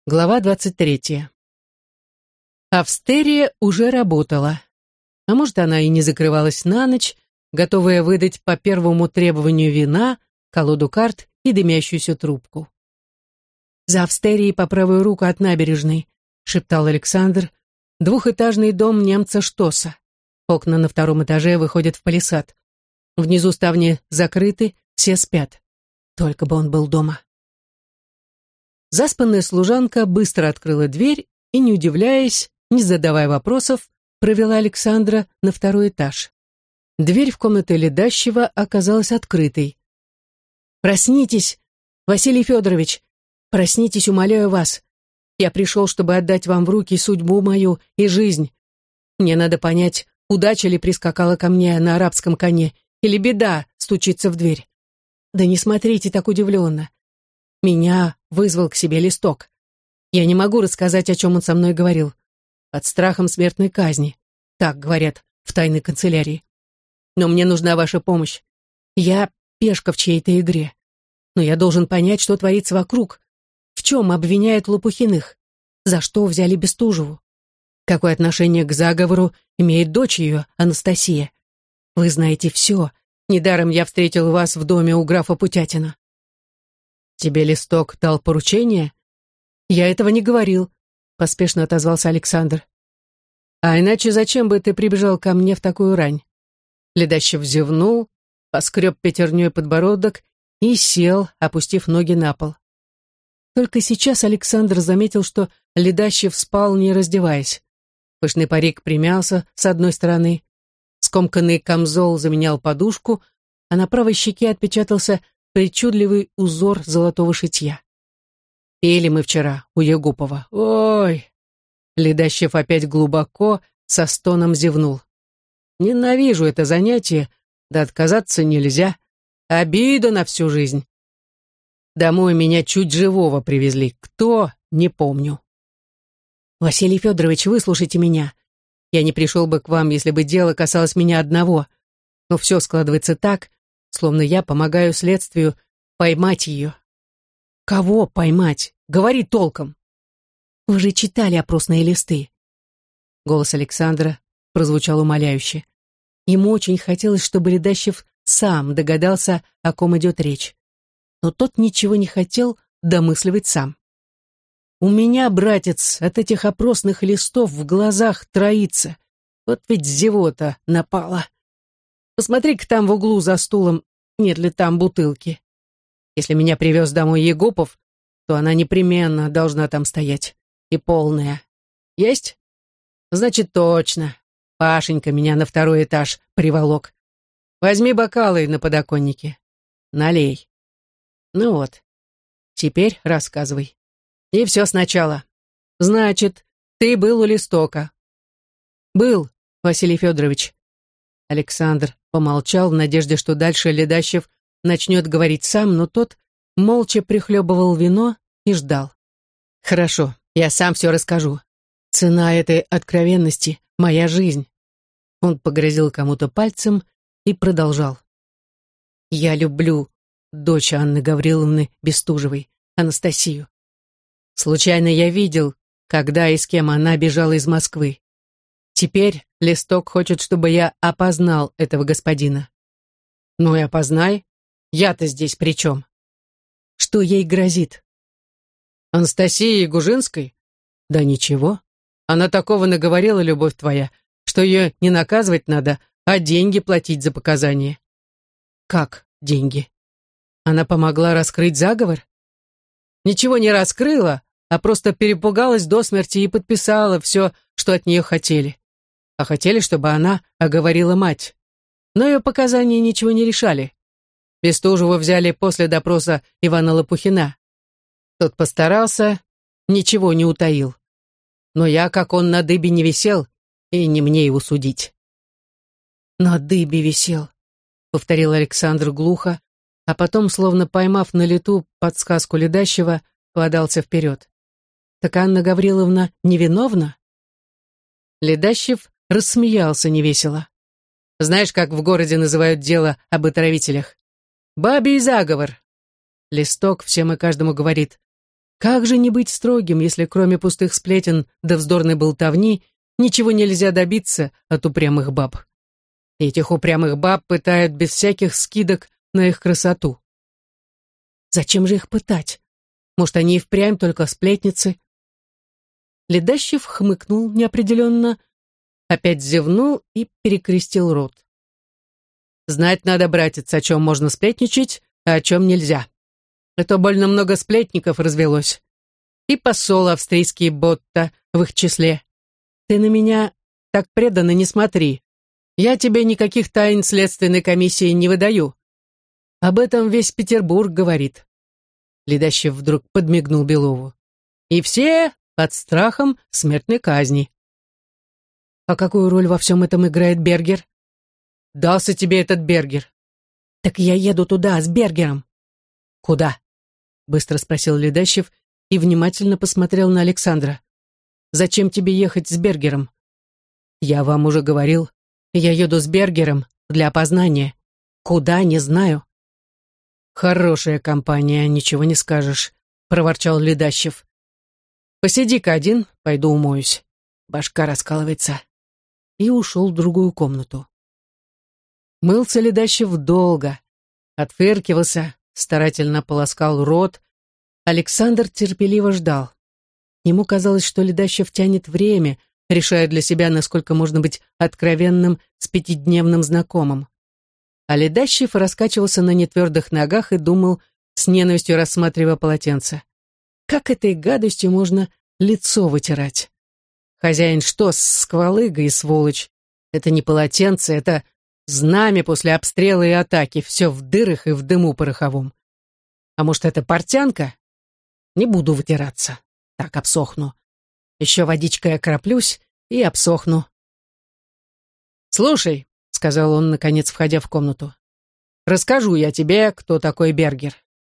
Глава 23. Австерия уже работала. А может, она и не закрывалась на ночь, готовая выдать по первому требованию вина, колоду карт и дымящуюся трубку. «За Австерией по правую руку от набережной», — шептал Александр, — «двухэтажный дом немца Штоса. Окна на втором этаже выходят в палисад. Внизу ставни закрыты, все спят. Только бы он был дома». Заспанная служанка быстро открыла дверь и, не удивляясь, не задавая вопросов, провела Александра на второй этаж. Дверь в комнату ледащего оказалась открытой. «Проснитесь, Василий Федорович! Проснитесь, умоляю вас! Я пришел, чтобы отдать вам в руки судьбу мою и жизнь. Мне надо понять, удача ли прискакала ко мне на арабском коне, или беда стучится в дверь. Да не смотрите так удивленно. Меня вызвал к себе Листок. Я не могу рассказать, о чем он со мной говорил. Под страхом смертной казни. Так говорят в тайной канцелярии. Но мне нужна ваша помощь. Я пешка в чьей-то игре. Но я должен понять, что творится вокруг. В чем обвиняют Лопухиных? За что взяли Бестужеву? Какое отношение к заговору имеет дочь ее, Анастасия? Вы знаете все. Недаром я встретил вас в доме у графа Путятина. «Тебе Листок дал поручение?» «Я этого не говорил», — поспешно отозвался Александр. «А иначе зачем бы ты прибежал ко мне в такую рань?» Ледащев зевнул, поскреб пятерней подбородок и сел, опустив ноги на пол. Только сейчас Александр заметил, что Ледащев спал, не раздеваясь. Пышный парик примялся с одной стороны, скомканный камзол заменял подушку, а на правой щеке отпечатался причудливый узор золотого шитья. Пели мы вчера у Егупова. Ой! Ледащев опять глубоко, со стоном зевнул. Ненавижу это занятие, да отказаться нельзя. Обида на всю жизнь. Домой меня чуть живого привезли. Кто? Не помню. Василий Федорович, выслушайте меня. Я не пришел бы к вам, если бы дело касалось меня одного. Но все складывается так, словно я помогаю следствию поймать ее. Кого поймать? Говори толком. Вы же читали опросные листы. Голос Александра прозвучал умоляюще. Ему очень хотелось, чтобы Ледащев сам догадался, о ком идет речь. Но тот ничего не хотел домысливать сам. У меня, братец, от этих опросных листов в глазах троится. Вот ведь зевота напала. Посмотри-ка там в углу за стулом, нет ли там бутылки. Если меня привез домой Егупов, то она непременно должна там стоять. И полная. Есть? Значит, точно. Пашенька меня на второй этаж приволок. Возьми бокалы на подоконнике. Налей. Ну вот. Теперь рассказывай. И все сначала. Значит, ты был у Листока. Был, Василий Федорович. Александр помолчал в надежде, что дальше Ледащев начнет говорить сам, но тот молча прихлебывал вино и ждал. «Хорошо, я сам все расскажу. Цена этой откровенности — моя жизнь». Он погрозил кому-то пальцем и продолжал. «Я люблю дочь Анны Гавриловны Бестужевой, Анастасию. Случайно я видел, когда и с кем она бежала из Москвы. Теперь Листок хочет, чтобы я опознал этого господина. Ну и опознай. Я-то здесь при чем? Что ей грозит? Анастасии Ягужинской? Да ничего. Она такого наговорила, любовь твоя, что ее не наказывать надо, а деньги платить за показания. Как деньги? Она помогла раскрыть заговор? Ничего не раскрыла, а просто перепугалась до смерти и подписала все, что от нее хотели. А хотели, чтобы она оговорила мать. Но ее показания ничего не решали. Бестужеву взяли после допроса Ивана Лопухина. Тот постарался, ничего не утаил. Но я, как он, на дыбе не висел, и не мне его судить. «На дыбе висел», — повторил Александр глухо, а потом, словно поймав на лету подсказку Ледащева, подался вперед. «Так Анна Гавриловна невиновна?» Ледащев рассмеялся невесело. «Знаешь, как в городе называют дело об отравителях? Бабий заговор. Листок всем и каждому говорит: Как же не быть строгим, если кроме пустых сплетен да вздорной болтовни ничего нельзя добиться от упрямых баб? И этих упрямых баб пытают без всяких скидок на их красоту. Зачем же их пытать? Может, они и впрямь только сплетницы? Ледащев хмыкнул неопределенно, опять зевнул и перекрестил рот. Знать надо, братец, о чем можно сплетничать, а о чем нельзя. Это больно много сплетников развелось. И посол австрийский Ботта в их числе. Ты на меня так преданно не смотри. Я тебе никаких тайн следственной комиссии не выдаю. Об этом весь Петербург говорит. Ледащев вдруг подмигнул Белову. И все под страхом смертной казни. А какую роль во всем этом играет Бергер? Дался тебе этот Бергер. Так я еду туда с Бергером. Куда? Быстро спросил Ледащев и внимательно посмотрел на Александра. Зачем тебе ехать с Бергером? Я вам уже говорил, я еду с Бергером для опознания. Куда, не знаю. Хорошая компания, ничего не скажешь, проворчал Ледащев. Посиди-ка один, пойду умоюсь. Башка раскалывается. И ушел в другую комнату. Мылся Ледащев долго, отфыркивался, старательно полоскал рот. Александр терпеливо ждал. Ему казалось, что Ледащев тянет время, решая для себя, насколько можно быть откровенным с пятидневным знакомым. А Ледащев раскачивался на нетвердых ногах и думал, с ненавистью рассматривая полотенце. Как этой гадостью можно лицо вытирать? Хозяин что, сквалыга и сволочь? Это не полотенце, это знамя после обстрела и атаки, все в дырах и в дыму пороховом. А может, это портянка? Не буду вытираться, так обсохну. Еще водичкой окроплюсь и обсохну. «Слушай», — сказал он, наконец, входя в комнату, — «расскажу я тебе, кто такой Бергер.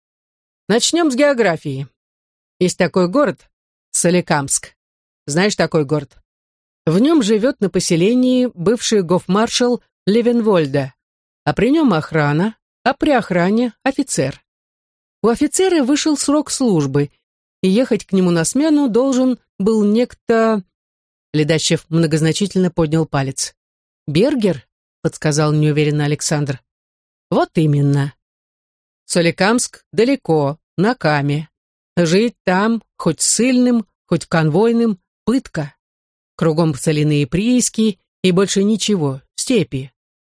Начнем с географии. Есть такой город Соликамск. Знаешь такой город? В нем живет на поселении бывший гофмаршал Левенвольда, а при нем охрана, а при охране офицер. У офицера вышел срок службы, и ехать к нему на смену должен был некто...» Ледащев многозначительно поднял палец. «Бергер?» — подсказал неуверенно Александр. «Вот именно. Соликамск далеко, на Каме. Жить там, хоть ссыльным, хоть конвойным, пытка. Кругом соляные прииски и больше ничего, степи.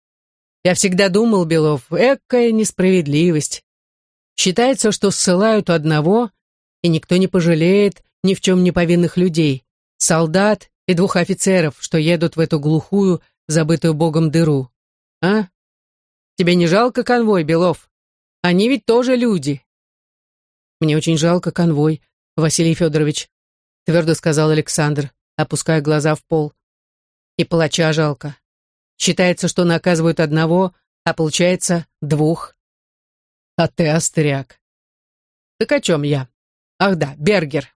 Я всегда думал, Белов, экая несправедливость. Считается, что ссылают одного, и никто не пожалеет ни в чем не повинных людей, солдат и 2 офицеров, что едут в эту глухую, забытую Богом дыру. А? Тебе не жалко конвой, Белов? Они ведь тоже люди». «Мне очень жалко конвой, Василий Федорович», твердо сказал Александр, опуская глаза в пол. «И палача жалко. Считается, что наказывают одного, а получается 2. А ты остряк». «Так о чем я? Ах да, Бергер».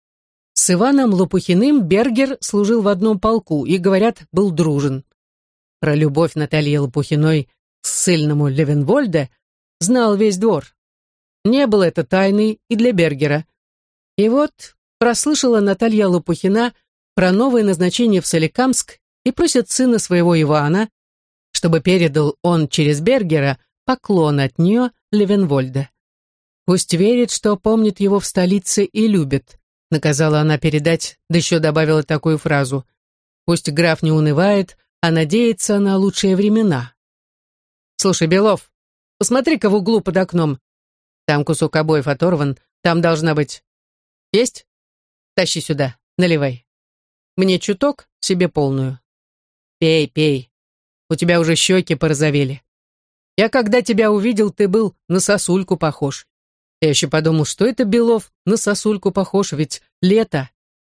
С Иваном Лопухиным Бергер служил в одном полку и, говорят, был дружен. Про любовь Натальи Лопухиной к ссыльному Левенвольде знал весь двор. Не было это тайной и для Бергера. И вот прослышала Наталья Лопухина про новое назначение в Соликамск и просит сына своего Ивана, чтобы передал он через Бергера поклон от нее Левенвольда. «Пусть верит, что помнит его в столице и любит», наказала она передать, да еще добавила такую фразу: «Пусть граф не унывает, а надеется на лучшие времена». «Слушай, Белов, посмотри-ка в углу под окном. Там кусок обоев оторван, там должна быть... Есть? Тащи сюда, наливай. Мне чуток, себе полную. Пей, пей. У тебя уже щеки порозовели. Я когда тебя увидел, ты был на сосульку похож. Я еще подумал, что это Белов на сосульку похож, ведь лето».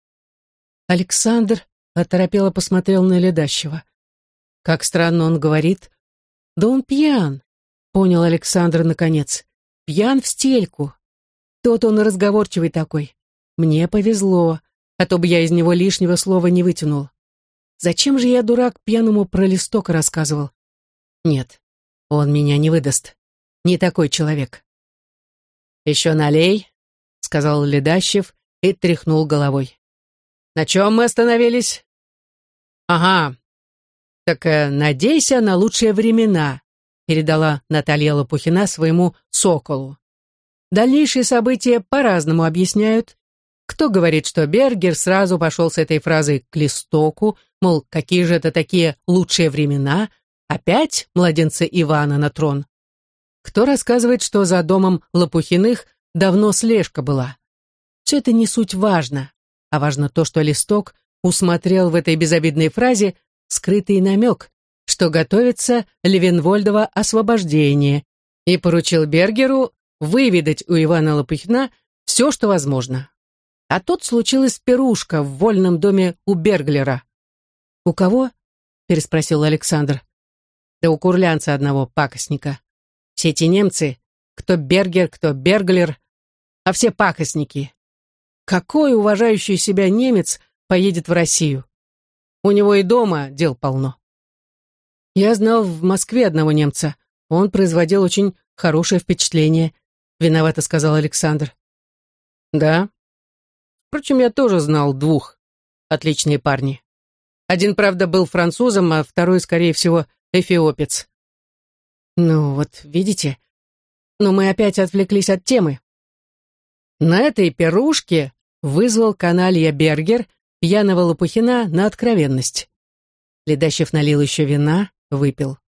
Александр оторопело посмотрел на Ледащева. Как странно он говорит. Да он пьян, понял Александр наконец. Пьян в стельку. Тот он разговорчивый такой. Мне повезло, а то бы я из него лишнего слова не вытянул. Зачем же я, дурак, пьяному про листок рассказывал? Нет, он меня не выдаст. Не такой человек. «Еще налей», — сказал Ледащев и тряхнул головой. «На чем мы остановились?» «Ага, так надейся на лучшие времена», передала Наталья Лопухина своему соколу. Дальнейшие события по-разному объясняют. Кто говорит, что Бергер сразу пошел с этой фразой к Листоку, мол, какие же это такие лучшие времена, опять младенца Ивана на трон. Кто рассказывает, что за домом Лопухиных давно слежка была. Все это не суть важно, а важно то, что Листок усмотрел в этой безобидной фразе скрытый намек, что готовится Левенвольдово освобождение, и поручил Бергеру выведать у Ивана Лопухина все, что возможно. А тут случилась пирушка в вольном доме у Берглера. «У кого?» — переспросил Александр. «Да у курлянца одного пакостника. Все эти немцы, кто Бергер, кто Берглер, а все пакостники. Какой уважающий себя немец поедет в Россию? У него и дома дел полно». «Я знал в Москве одного немца. Он производил очень хорошее впечатление», — виновато сказал Александр. «Да? Впрочем, я тоже знал двух. Отличные парни. Один, правда, был французом, а второй, скорее всего, эфиопец». «Ну вот, видите? Но мы опять отвлеклись от темы». На этой пирушке вызвал каналья Бергер пьяного Лопухина на откровенность. Ледащев налил еще вина, выпил.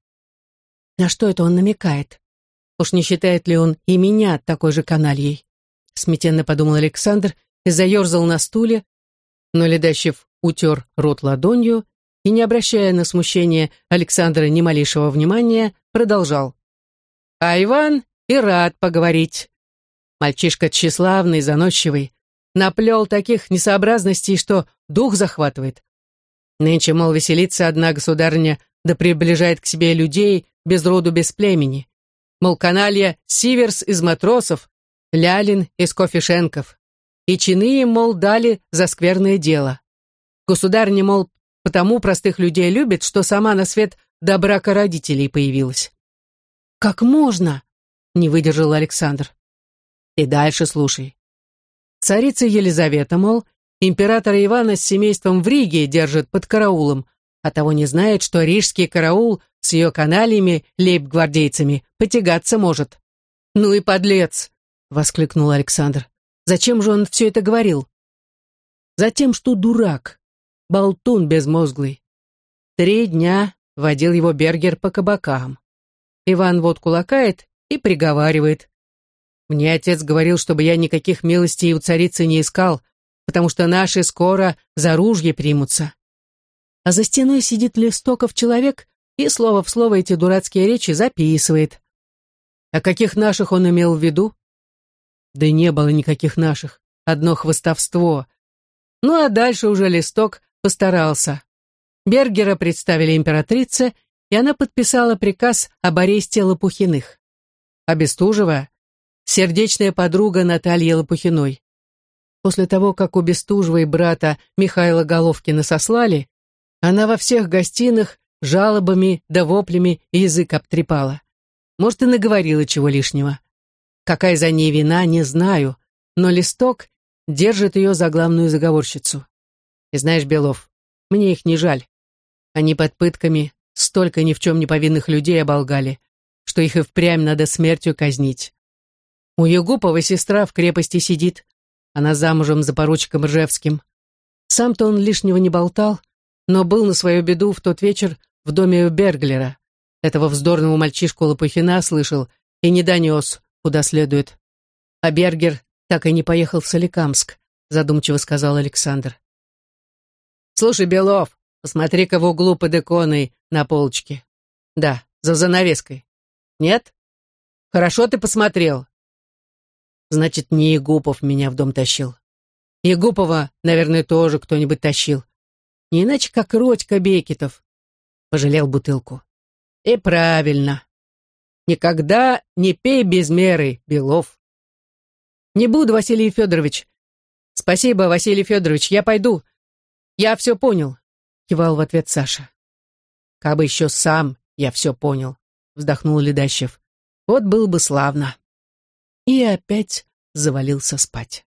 На что это он намекает? Уж не считает ли он и меня такой же канальей? Смятенно подумал Александр и заерзал на стуле, но Ледащев утер рот ладонью и, не обращая на смущение Александра ни малейшего внимания, продолжал. А Иван и рад поговорить. Мальчишка тщеславный, заносчивый, наплел таких несообразностей, что дух захватывает. Нынче, мол, веселится одна государыня, да приближает к себе людей без роду, без племени. Мол, каналья Сиверс из матросов, Лялин из кофешенков. И чины им, мол, дали за скверное дело. Государыня, мол, потому простых людей любит, что сама на свет до брака родителей появилась. «Как можно?» — не выдержал Александр. «И дальше слушай. Царица Елизавета, мол, императора Ивана с семейством в Риге держит под караулом, а того не знает, что рижский караул с ее канальями, лейб-гвардейцами, потягаться может». «Ну и подлец!» — воскликнул Александр. «Зачем же он все это говорил?» «Затем, что дурак, болтун безмозглый. 3 дня водил его Бергер по кабакам. Иван водку лакает и приговаривает. Мне отец говорил, чтобы я никаких милостей у царицы не искал, потому что наши скоро за ружье примутся. А за стеной сидит Листоков человек и слово в слово эти дурацкие речи записывает. А каких наших он имел в виду? Да не было никаких наших, одно хвастовство. Ну а дальше уже Листок постарался. Бергера представили императрице, и она подписала приказ об аресте Лопухиных. А Бестужева — сердечная подруга Натальи Лопухиной. После того, как у Бестужевой брата Михаила Головкина сослали, она во всех гостиных жалобами да воплями язык обтрепала. Может, и наговорила чего лишнего. Какая за ней вина, не знаю, но Листок держит ее за главную заговорщицу. И знаешь, Белов, мне их не жаль. Они под пытками столько ни в чем не повинных людей оболгали, что их и впрямь надо смертью казнить. У Егупова сестра в крепости сидит, она замужем за поручиком Ржевским. Сам-то он лишнего не болтал, но был на свою беду в тот вечер в доме у Берглера. Этого вздорного мальчишку Лопухина слышал и не донес, куда следует. А Бергер так и не поехал в Соликамск, задумчиво сказал Александр. «Слушай, Белов, посмотри-ка в углу под иконой на полочке. Да, за занавеской. Нет? Хорошо ты посмотрел. Значит, не Егупов меня в дом тащил. Егупова, наверное, тоже кто-нибудь тащил. Не иначе, как Родька Бекетов. Пожалел бутылку. И правильно. Никогда не пей без меры, Белов. Не буду, Василий Федорович. Спасибо, Василий Федорович, я пойду. Я все понял, кивал в ответ Саша. Кабы еще сам я все понял, вздохнул Ледащев. Вот было бы славно. И опять завалился спать.